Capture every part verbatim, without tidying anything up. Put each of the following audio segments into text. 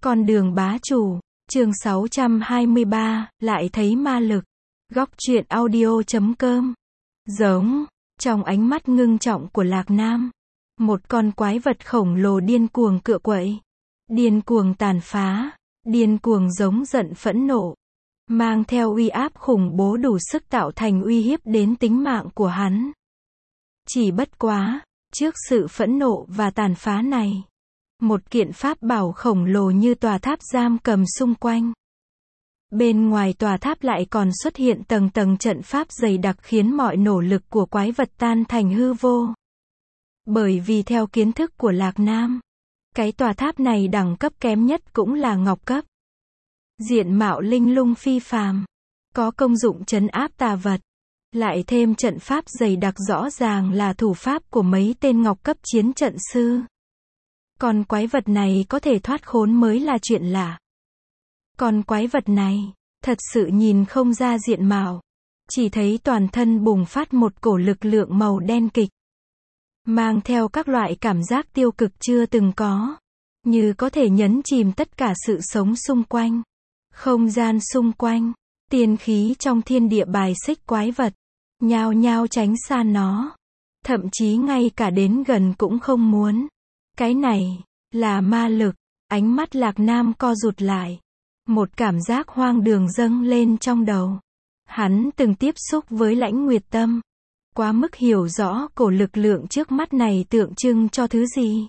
Con đường bá chủ, chương sáu trăm hai mươi ba, lại thấy ma lực. Góc truyện audio chấm com. Giống, trong ánh mắt ngưng trọng của Lạc Nam, một con quái vật khổng lồ điên cuồng cựa quậy, điên cuồng tàn phá, điên cuồng giống giận phẫn nộ, mang theo uy áp khủng bố đủ sức tạo thành uy hiếp đến tính mạng của hắn. Chỉ bất quá, trước sự phẫn nộ và tàn phá này, một kiện pháp bảo khổng lồ như tòa tháp giam cầm xung quanh. Bên ngoài tòa tháp lại còn xuất hiện tầng tầng trận pháp dày đặc khiến mọi nỗ lực của quái vật tan thành hư vô. Bởi vì theo kiến thức của Lạc Nam, cái tòa tháp này đẳng cấp kém nhất cũng là ngọc cấp. Diện mạo linh lung phi phàm, có công dụng trấn áp tà vật, lại thêm trận pháp dày đặc rõ ràng là thủ pháp của mấy tên ngọc cấp chiến trận sư. Còn quái vật này có thể thoát khốn mới là chuyện lạ. Còn quái vật này, thật sự nhìn không ra diện mạo, chỉ thấy toàn thân bùng phát một cổ lực lượng màu đen kịch, mang theo các loại cảm giác tiêu cực chưa từng có, như có thể nhấn chìm tất cả sự sống xung quanh, không gian xung quanh, tiên khí trong thiên địa bài xích quái vật, nhao nhao tránh xa nó, thậm chí ngay cả đến gần cũng không muốn. Cái này, là ma lực. Ánh mắt Lạc Nam co rụt lại. Một cảm giác hoang đường dâng lên trong đầu. Hắn từng tiếp xúc với Lãnh Nguyệt Tâm, quá mức hiểu rõ cổ lực lượng trước mắt này tượng trưng cho thứ gì.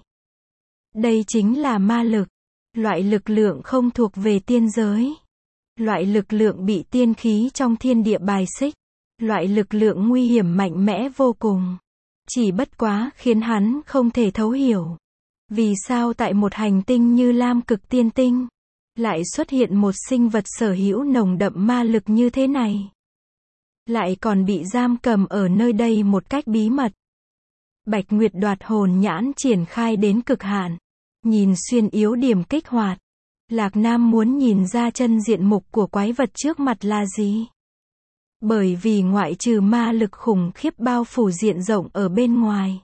Đây chính là ma lực. Loại lực lượng không thuộc về tiên giới. Loại lực lượng bị tiên khí trong thiên địa bài xích. Loại lực lượng nguy hiểm mạnh mẽ vô cùng. Chỉ bất quá khiến hắn không thể thấu hiểu. Vì sao tại một hành tinh như Lam Cực Tiên Tinh, lại xuất hiện một sinh vật sở hữu nồng đậm ma lực như thế này? Lại còn bị giam cầm ở nơi đây một cách bí mật. Bạch Nguyệt đoạt hồn nhãn triển khai đến cực hạn. Nhìn xuyên yếu điểm kích hoạt. Lạc Nam muốn nhìn ra chân diện mục của quái vật trước mặt là gì? Bởi vì ngoại trừ ma lực khủng khiếp bao phủ diện rộng ở bên ngoài,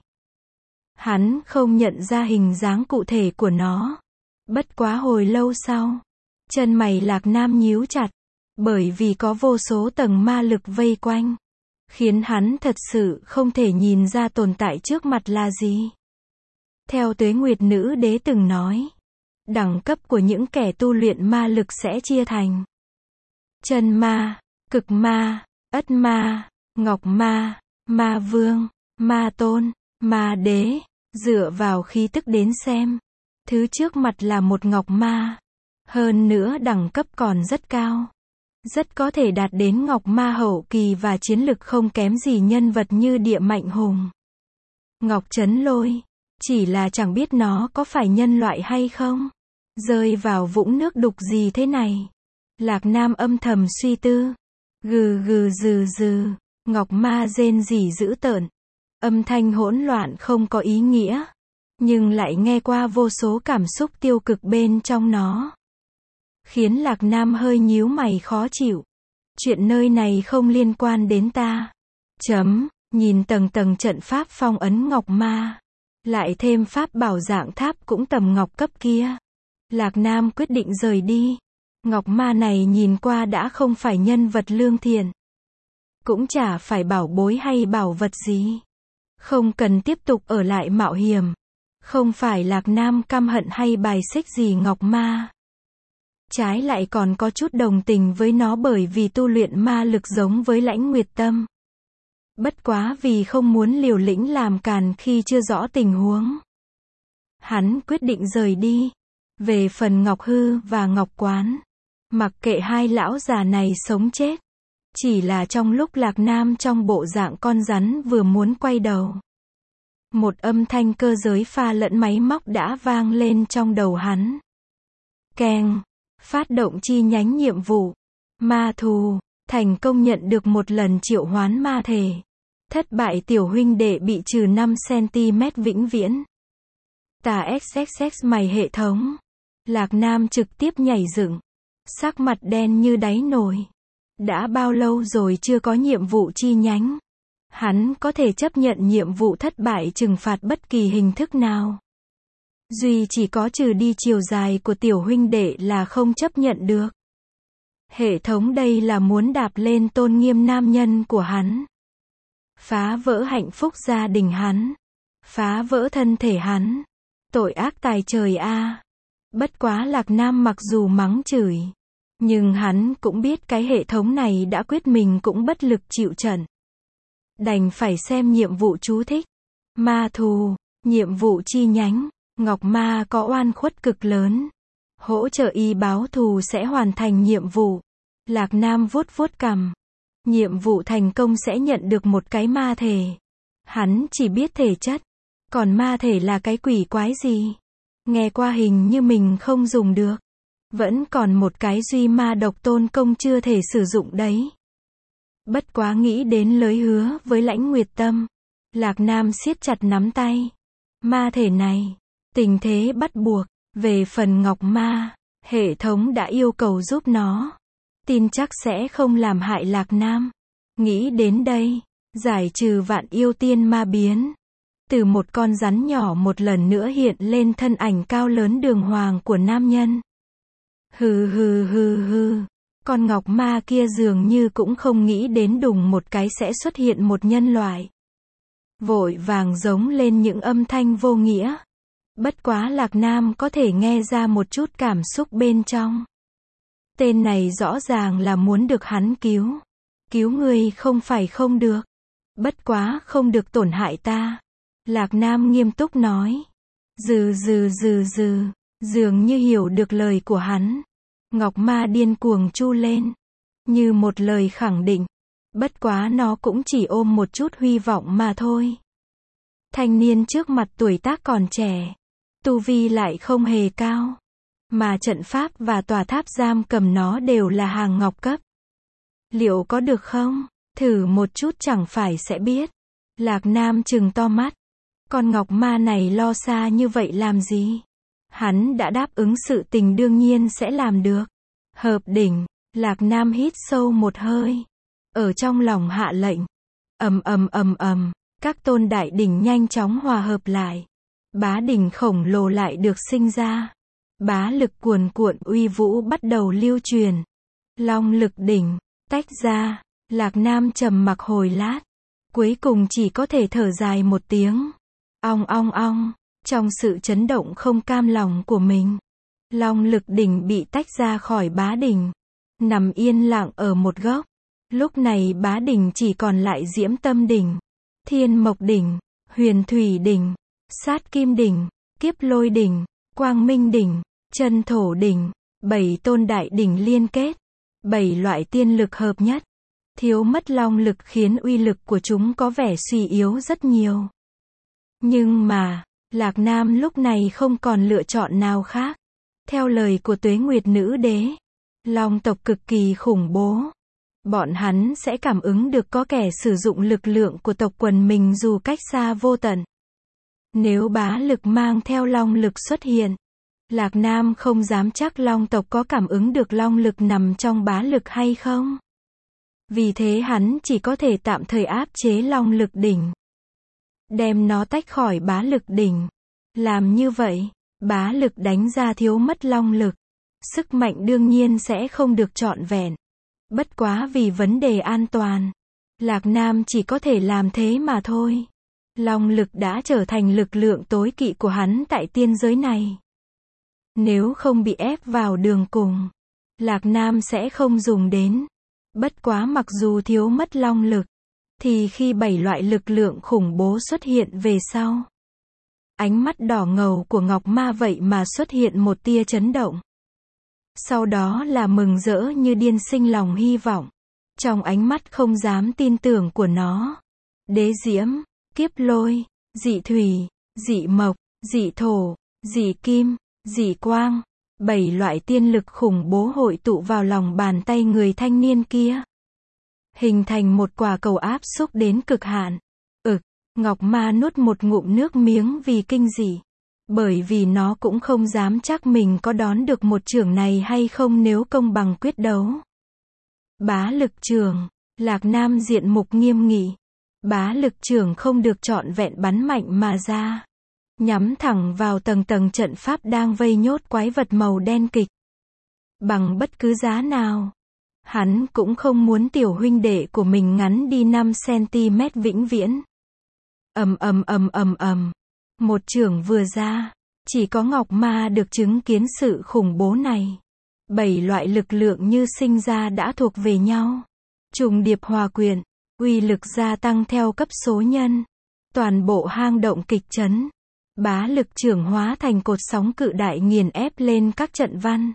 hắn không nhận ra hình dáng cụ thể của nó. Bất quá hồi lâu sau, chân mày Lạc Nam nhíu chặt, bởi vì có vô số tầng ma lực vây quanh, khiến hắn thật sự không thể nhìn ra tồn tại trước mặt là gì. Theo Tuế Nguyệt Nữ Đế từng nói, đẳng cấp của những kẻ tu luyện ma lực sẽ chia thành chân ma, cực ma, ất ma, ngọc ma, ma vương, ma tôn, ma đế. Dựa vào khí tức đến xem, thứ trước mặt là một ngọc ma. Hơn nữa đẳng cấp còn rất cao. Rất có thể đạt đến ngọc ma hậu kỳ và chiến lực không kém gì nhân vật như Địa Mạnh Hùng, Ngọc Trấn Lôi. Chỉ là chẳng biết nó có phải nhân loại hay không. Rơi vào vũng nước đục gì thế này? Lạc Nam âm thầm suy tư. Gừ gừ dừ dừ, ngọc ma rên rỉ dữ tợn. Âm thanh hỗn loạn không có ý nghĩa, nhưng lại nghe qua vô số cảm xúc tiêu cực bên trong nó, khiến Lạc Nam hơi nhíu mày khó chịu. Chuyện nơi này không liên quan đến ta. Chấm, nhìn tầng tầng trận pháp phong ấn ngọc ma, lại thêm pháp bảo dạng tháp cũng tầm ngọc cấp kia. Lạc Nam quyết định rời đi. Ngọc ma này nhìn qua đã không phải nhân vật lương thiện, cũng chả phải bảo bối hay bảo vật gì. Không cần tiếp tục ở lại mạo hiểm. Không phải Lạc Nam căm hận hay bài xích gì ngọc ma. Trái lại còn có chút đồng tình với nó bởi vì tu luyện ma lực giống với Lãnh Nguyệt Tâm. Bất quá vì không muốn liều lĩnh làm càn khi chưa rõ tình huống, hắn quyết định rời đi. Về phần Ngọc Hư và Ngọc Quán, mặc kệ hai lão già này sống chết. Chỉ là trong lúc Lạc Nam trong bộ dạng con rắn vừa muốn quay đầu, một âm thanh cơ giới pha lẫn máy móc đã vang lên trong đầu hắn. Keng, phát động chi nhánh nhiệm vụ. Ma thù, thành công nhận được một lần triệu hoán ma thể. Thất bại tiểu huynh đệ bị trừ năm xăng-ti-mét vĩnh viễn. Tà xxx mày hệ thống. Lạc Nam trực tiếp nhảy dựng, sắc mặt đen như đáy nồi. Đã bao lâu rồi chưa có nhiệm vụ chi nhánh? Hắn có thể chấp nhận nhiệm vụ thất bại trừng phạt bất kỳ hình thức nào. Duy chỉ có trừ đi chiều dài của tiểu huynh đệ là không chấp nhận được. Hệ thống đây là muốn đạp lên tôn nghiêm nam nhân của hắn. Phá vỡ hạnh phúc gia đình hắn. Phá vỡ thân thể hắn. Tội ác tài trời a. Bất quá Lạc Nam mặc dù mắng chửi, nhưng hắn cũng biết cái hệ thống này đã quyết mình cũng bất lực chịu trận. Đành phải xem nhiệm vụ chú thích. Ma thù, nhiệm vụ chi nhánh, Ngọc Ma có oan khuất cực lớn. Hỗ trợ y báo thù sẽ hoàn thành nhiệm vụ. Lạc Nam vuốt vuốt cằm. Nhiệm vụ thành công sẽ nhận được một cái ma thể. Hắn chỉ biết thể chất. Còn ma thể là cái quỷ quái gì? Nghe qua hình như mình không dùng được. Vẫn còn một cái duy ma độc tôn công chưa thể sử dụng đấy. Bất quá nghĩ đến lời hứa với Lãnh Nguyệt Tâm. Lạc Nam siết chặt nắm tay. Ma thể này, tình thế bắt buộc. Về phần Ngọc Ma, hệ thống đã yêu cầu giúp nó. Tin chắc sẽ không làm hại Lạc Nam. Nghĩ đến đây, giải trừ vạn yêu tiên ma biến. Từ một con rắn nhỏ một lần nữa hiện lên thân ảnh cao lớn đường hoàng của nam nhân. Hừ hừ hừ hừ. Con Ngọc Ma kia dường như cũng không nghĩ đến đùng một cái sẽ xuất hiện một nhân loại. Vội vàng giống lên những âm thanh vô nghĩa. Bất quá Lạc Nam có thể nghe ra một chút cảm xúc bên trong. Tên này rõ ràng là muốn được hắn cứu. Cứu người không phải không được. Bất quá không được tổn hại ta. Lạc Nam nghiêm túc nói. Dừ dừ dừ dừ. Dường như hiểu được lời của hắn. Ngọc Ma điên cuồng chu lên. Như một lời khẳng định. Bất quá nó cũng chỉ ôm một chút hy vọng mà thôi. Thanh niên trước mặt tuổi tác còn trẻ. Tu vi lại không hề cao. Mà trận pháp và tòa tháp giam cầm nó đều là hàng ngọc cấp. Liệu có được không? Thử một chút chẳng phải sẽ biết. Lạc Nam trừng to mắt. Con Ngọc Ma này lo xa như vậy làm gì? Hắn đã đáp ứng sự tình đương nhiên sẽ làm được. Hợp đỉnh. Lạc Nam hít sâu một hơi. Ở trong lòng hạ lệnh. Ầm ầm ầm ầm. Các tôn đại đỉnh nhanh chóng hòa hợp lại. Bá đỉnh khổng lồ lại được sinh ra. Bá lực cuồn cuộn uy vũ bắt đầu lưu truyền. Long lực đỉnh. Tách ra. Lạc Nam trầm mặc hồi lát. Cuối cùng chỉ có thể thở dài một tiếng. Ong ong ong. Trong sự chấn động không cam lòng của mình. Long lực đỉnh bị tách ra khỏi bá đỉnh. Nằm yên lặng ở một góc. Lúc này bá đỉnh chỉ còn lại Diễm Tâm đỉnh. Thiên Mộc đỉnh. Huyền Thủy đỉnh. Sát Kim đỉnh. Kiếp Lôi đỉnh. Quang Minh đỉnh. Chân Thổ đỉnh. Bảy tôn đại đỉnh liên kết. Bảy loại tiên lực hợp nhất. Thiếu mất long lực khiến uy lực của chúng có vẻ suy yếu rất nhiều. Nhưng mà, Lạc Nam lúc này không còn lựa chọn nào khác. Theo lời của Tuế Nguyệt Nữ Đế, Long tộc cực kỳ khủng bố. Bọn hắn sẽ cảm ứng được có kẻ sử dụng lực lượng của tộc quần mình dù cách xa vô tận. Nếu bá lực mang theo long lực xuất hiện, Lạc Nam không dám chắc Long tộc có cảm ứng được long lực nằm trong bá lực hay không. Vì thế hắn chỉ có thể tạm thời áp chế long lực đỉnh. Đem nó tách khỏi bá lực đỉnh. Làm như vậy, bá lực đánh ra thiếu mất long lực. Sức mạnh đương nhiên sẽ không được trọn vẹn. Bất quá vì vấn đề an toàn, Lạc Nam chỉ có thể làm thế mà thôi. Long lực đã trở thành lực lượng tối kỵ của hắn tại tiên giới này. Nếu không bị ép vào đường cùng, Lạc Nam sẽ không dùng đến. Bất quá mặc dù thiếu mất long lực, thì khi bảy loại lực lượng khủng bố xuất hiện về sau, ánh mắt đỏ ngầu của Ngọc Ma vậy mà xuất hiện một tia chấn động. Sau đó là mừng rỡ như điên sinh lòng hy vọng. Trong ánh mắt không dám tin tưởng của nó. Đế diễm, kiếp lôi, dị thủy, dị mộc, dị thổ, dị kim, dị quang. Bảy loại tiên lực khủng bố hội tụ vào lòng bàn tay người thanh niên kia. Hình thành một quả cầu áp xúc đến cực hạn. Ực, Ngọc Ma nuốt một ngụm nước miếng vì kinh dị. Bởi vì nó cũng không dám chắc mình có đón được một chưởng này hay không nếu công bằng quyết đấu. Bá lực chưởng, Lạc Nam diện mục nghiêm nghị. Bá lực chưởng không được trọn vẹn bắn mạnh mà ra. nhắm thẳng vào tầng tầng trận pháp đang vây nhốt quái vật màu đen kịch. Bằng bất cứ giá nào, hắn cũng không muốn tiểu huynh đệ của mình ngắn đi năm xăng-ti-mét vĩnh viễn. Ầm ầm ầm ầm ầm. Một chưởng vừa ra, chỉ có Ngọc Ma được chứng kiến sự khủng bố này. Bảy loại lực lượng như sinh ra đã thuộc về nhau. Trùng điệp hòa quyện, uy lực gia tăng theo cấp số nhân. Toàn bộ hang động kịch chấn. Bá lực chưởng hóa thành cột sóng cự đại nghiền ép lên các trận văn.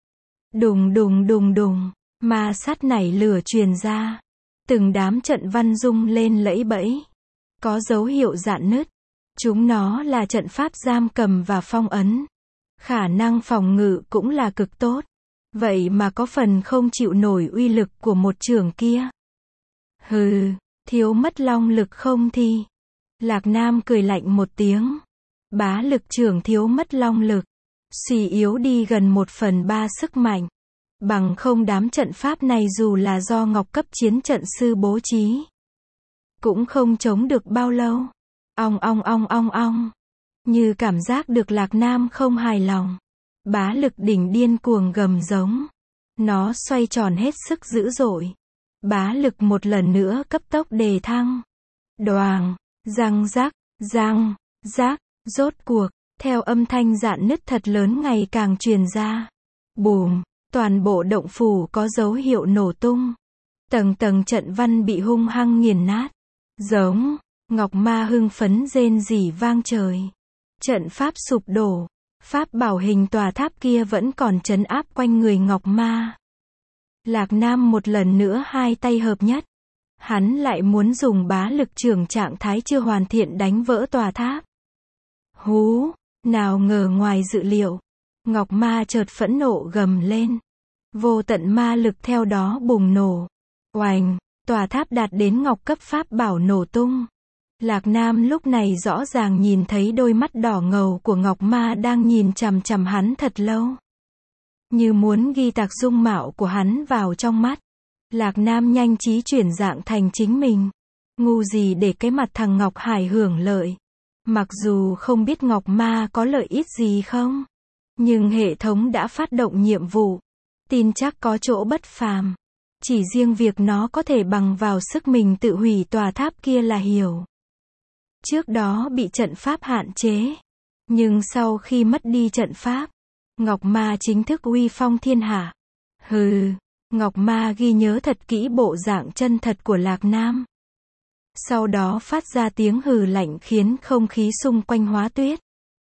Đùng đùng đùng đùng, ma sát nảy lửa truyền ra. Từng đám trận văn rung lên lẫy bẫy. Có dấu hiệu rạn nứt. Chúng nó là trận pháp giam cầm và phong ấn. Khả năng phòng ngự cũng là cực tốt. Vậy mà có phần không chịu nổi uy lực của một chưởng kia. Hừ, thiếu mất long lực không thi. Lạc Nam cười lạnh một tiếng. Bá lực chưởng thiếu mất long lực. Suy yếu đi gần một phần ba sức mạnh. Bằng không đám trận pháp này dù là do Ngọc cấp chiến trận sư bố trí, cũng không chống được bao lâu. Ong ong ong ong ong. Như cảm giác được Lạc Nam không hài lòng. Bá lực đỉnh điên cuồng gầm giống. Nó xoay tròn hết sức dữ dội. Bá lực một lần nữa cấp tốc đề thăng. Đoàng, răng rắc, răng, rác, rốt cuộc, theo âm thanh rạn nứt thật lớn ngày càng truyền ra. Bùm, toàn bộ động phủ có dấu hiệu nổ tung. Tầng tầng trận văn bị hung hăng nghiền nát. Giống, Ngọc Ma hưng phấn rên rỉ vang trời. Trận pháp sụp đổ. Pháp bảo hình tòa tháp kia vẫn còn trấn áp quanh người Ngọc Ma. Lạc Nam một lần nữa hai tay hợp nhất. Hắn lại muốn dùng bá lực chưởng trạng thái chưa hoàn thiện đánh vỡ tòa tháp. Hú, nào ngờ ngoài dự liệu. Ngọc Ma chợt phẫn nộ gầm lên. Vô tận ma lực theo đó bùng nổ. Oành, tòa tháp đạt đến Ngọc cấp pháp bảo nổ tung. Lạc Nam lúc này rõ ràng nhìn thấy đôi mắt đỏ ngầu của Ngọc Ma đang nhìn chằm chằm hắn thật lâu. Như muốn ghi tạc dung mạo của hắn vào trong mắt. Lạc Nam nhanh trí chuyển dạng thành chính mình. Ngu gì để cái mặt thằng Ngọc Hải hưởng lợi. Mặc dù không biết Ngọc Ma có lợi ích gì không, nhưng hệ thống đã phát động nhiệm vụ. Tin chắc có chỗ bất phàm. Chỉ riêng việc nó có thể bằng vào sức mình tự hủy tòa tháp kia là hiểu. Trước đó bị trận pháp hạn chế. Nhưng sau khi mất đi trận pháp, Ngọc Ma chính thức uy phong thiên hạ. Hừ, Ngọc Ma ghi nhớ thật kỹ bộ dạng chân thật của Lạc Nam. Sau đó phát ra tiếng hừ lạnh khiến không khí xung quanh hóa tuyết.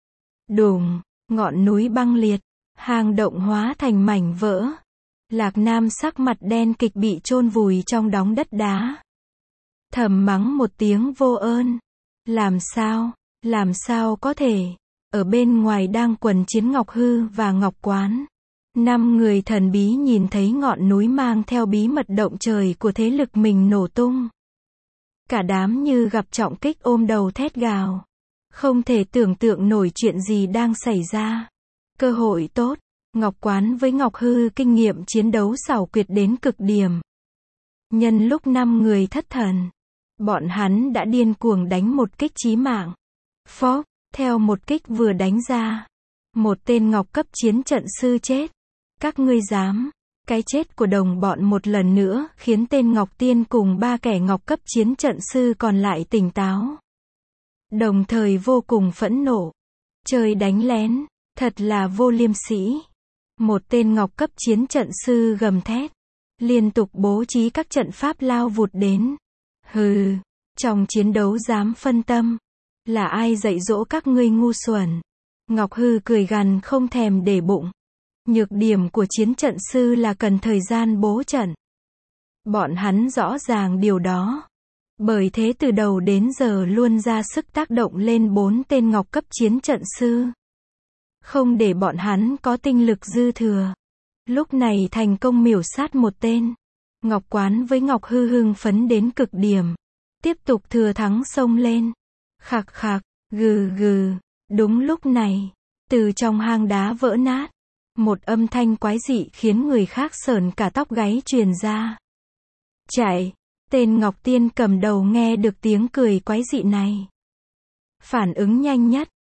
Đùng, ngọn núi băng liệt, hang động hóa thành mảnh vỡ. Lạc Nam sắc mặt đen kịch bị chôn vùi trong đống đất đá. Thầm mắng một tiếng vô ơn. Làm sao, làm sao có thể. Ở bên ngoài đang quần chiến Ngọc Hư và Ngọc Quán. Năm người thần bí nhìn thấy ngọn núi mang theo bí mật động trời của thế lực mình nổ tung. Cả đám như gặp trọng kích ôm đầu thét gào. Không thể tưởng tượng nổi chuyện gì đang xảy ra. Cơ hội tốt. Ngọc Quán với Ngọc Hư kinh nghiệm chiến đấu xảo quyệt đến cực điểm. Nhân lúc năm người thất thần, bọn hắn đã điên cuồng đánh một kích chí mạng. Phóp, theo một kích vừa đánh ra, một tên Ngọc cấp chiến trận sư chết. Các ngươi dám? Cái chết của đồng bọn một lần nữa khiến tên Ngọc Tiên cùng ba kẻ Ngọc cấp chiến trận sư còn lại tỉnh táo. Đồng thời vô cùng phẫn nộ. Trời đánh lén, thật là vô liêm sỉ. Một tên Ngọc cấp chiến trận sư gầm thét, liên tục bố trí các trận pháp lao vụt đến. Hừ, trong chiến đấu dám phân tâm. Là ai dạy dỗ các ngươi ngu xuẩn? Ngọc Hư cười gằn không thèm để bụng. Nhược điểm của chiến trận sư là cần thời gian bố trận. Bọn hắn rõ ràng điều đó. Bởi thế từ đầu đến giờ luôn ra sức tác động lên bốn tên Ngọc cấp chiến trận sư. Không để bọn hắn có tinh lực dư thừa. Lúc này thành công miểu sát một tên. Ngọc Quán với Ngọc Hư hưng phấn đến cực điểm. Tiếp tục thừa thắng xông lên. Khạc khạc, gừ gừ. Đúng lúc này, từ trong hang đá vỡ nát, một âm thanh quái dị khiến người khác sởn cả tóc gáy truyền ra. Chạy, tên Ngọc Tiên cầm đầu nghe được tiếng cười quái dị này. Phản ứng nhanh nhất,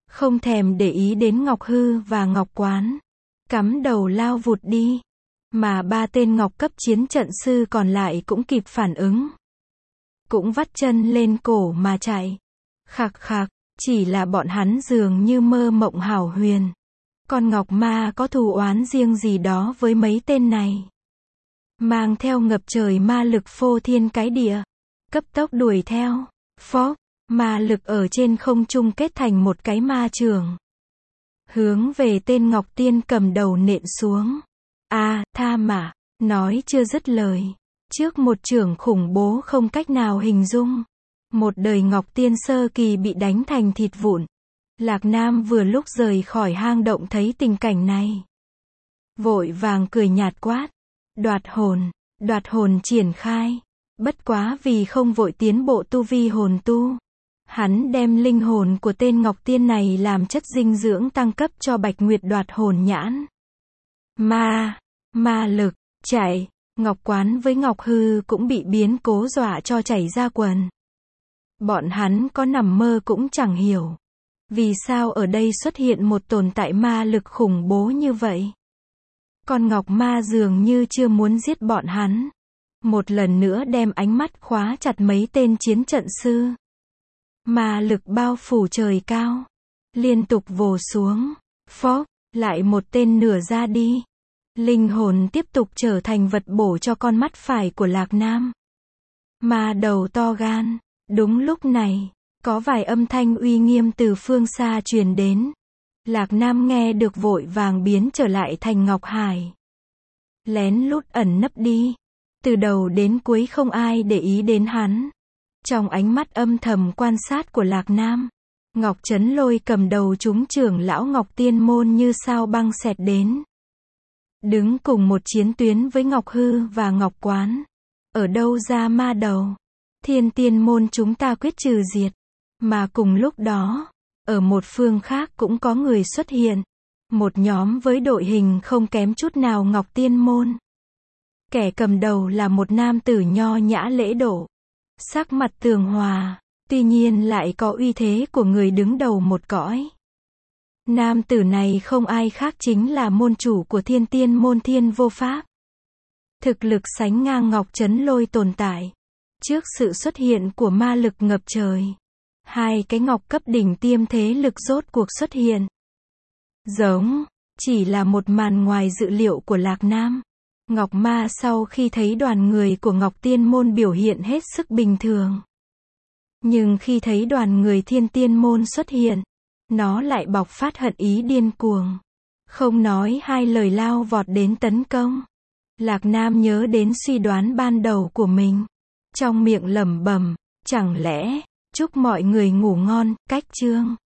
không thèm để ý đến Ngọc Hư và Ngọc Quán. Cắm đầu lao vụt đi. Mà ba tên Ngọc cấp chiến trận sư còn lại cũng kịp phản ứng. Cũng vắt chân lên cổ mà chạy. Khạc khạc, chỉ là bọn hắn dường như mơ mộng hảo huyền. Con Ngọc Ma có thù oán riêng gì đó với mấy tên này. Mang theo ngập trời ma lực phô thiên cái địa. Cấp tốc đuổi theo. Phó, ma lực ở trên không trung kết thành một cái ma trường. Hướng về tên Ngọc Tiên cầm đầu nện xuống. A, tha mà, nói chưa dứt lời. Trước một chưởng khủng bố không cách nào hình dung. Một đời Ngọc Tiên sơ kỳ bị đánh thành thịt vụn. Lạc Nam vừa lúc rời khỏi hang động thấy tình cảnh này. Vội vàng cười nhạt quát. Đoạt hồn, đoạt hồn triển khai. Bất quá vì không vội tiến bộ tu vi hồn tu. Hắn đem linh hồn của tên Ngọc Tiên này làm chất dinh dưỡng tăng cấp cho Bạch Nguyệt đoạt hồn nhãn. Ma, ma lực, chạy, Ngọc Quán với Ngọc Hư cũng bị biến cố dọa cho chảy ra quần. Bọn hắn có nằm mơ cũng chẳng hiểu. Vì sao ở đây xuất hiện một tồn tại ma lực khủng bố như vậy? Con Ngọc Ma dường như chưa muốn giết bọn hắn. Một lần nữa đem ánh mắt khóa chặt mấy tên chiến trận sư. Ma lực bao phủ trời cao. Liên tục vồ xuống. Phó, lại một tên nửa ra đi. Linh hồn tiếp tục trở thành vật bổ cho con mắt phải của Lạc Nam. Ma đầu to gan. Đúng lúc này, có vài âm thanh uy nghiêm từ phương xa truyền đến. Lạc Nam nghe được vội vàng biến trở lại thành Ngọc Hải. Lén lút ẩn nấp đi. Từ đầu đến cuối không ai để ý đến hắn. Trong ánh mắt âm thầm quan sát của Lạc Nam, Ngọc Trấn Lôi cầm đầu chúng trưởng lão Ngọc Tiên Môn như sao băng xẹt đến. Đứng cùng một chiến tuyến với Ngọc Hư và Ngọc Quán. Ở đâu ra ma đầu? Thiên Tiên Môn chúng ta quyết trừ diệt. Mà cùng lúc đó, ở một phương khác cũng có người xuất hiện. Một nhóm với đội hình không kém chút nào Ngọc Tiên Môn. Kẻ cầm đầu là một nam tử nho nhã lễ độ. Sắc mặt tường hòa, tuy nhiên lại có uy thế của người đứng đầu một cõi. Nam tử này không ai khác chính là môn chủ của Thiên Tiên Môn Thiên Vô Pháp. Thực lực sánh ngang Ngọc Trấn Lôi tồn tại. Trước sự xuất hiện của ma lực ngập trời, hai cái ngọc cấp đỉnh tiêm thế lực rốt cuộc xuất hiện. Giống, chỉ là một màn ngoài dự liệu của Lạc Nam. Ngọc Ma sau khi thấy đoàn người của Ngọc Tiên Môn biểu hiện hết sức bình thường. Nhưng khi thấy đoàn người Thiên Tiên Môn xuất hiện, nó lại bộc phát hận ý điên cuồng. Không nói hai lời lao vọt đến tấn công. Lạc Nam nhớ đến suy đoán ban đầu của mình. Trong miệng lẩm bẩm, chẳng lẽ, chúc mọi người ngủ ngon, cách chương.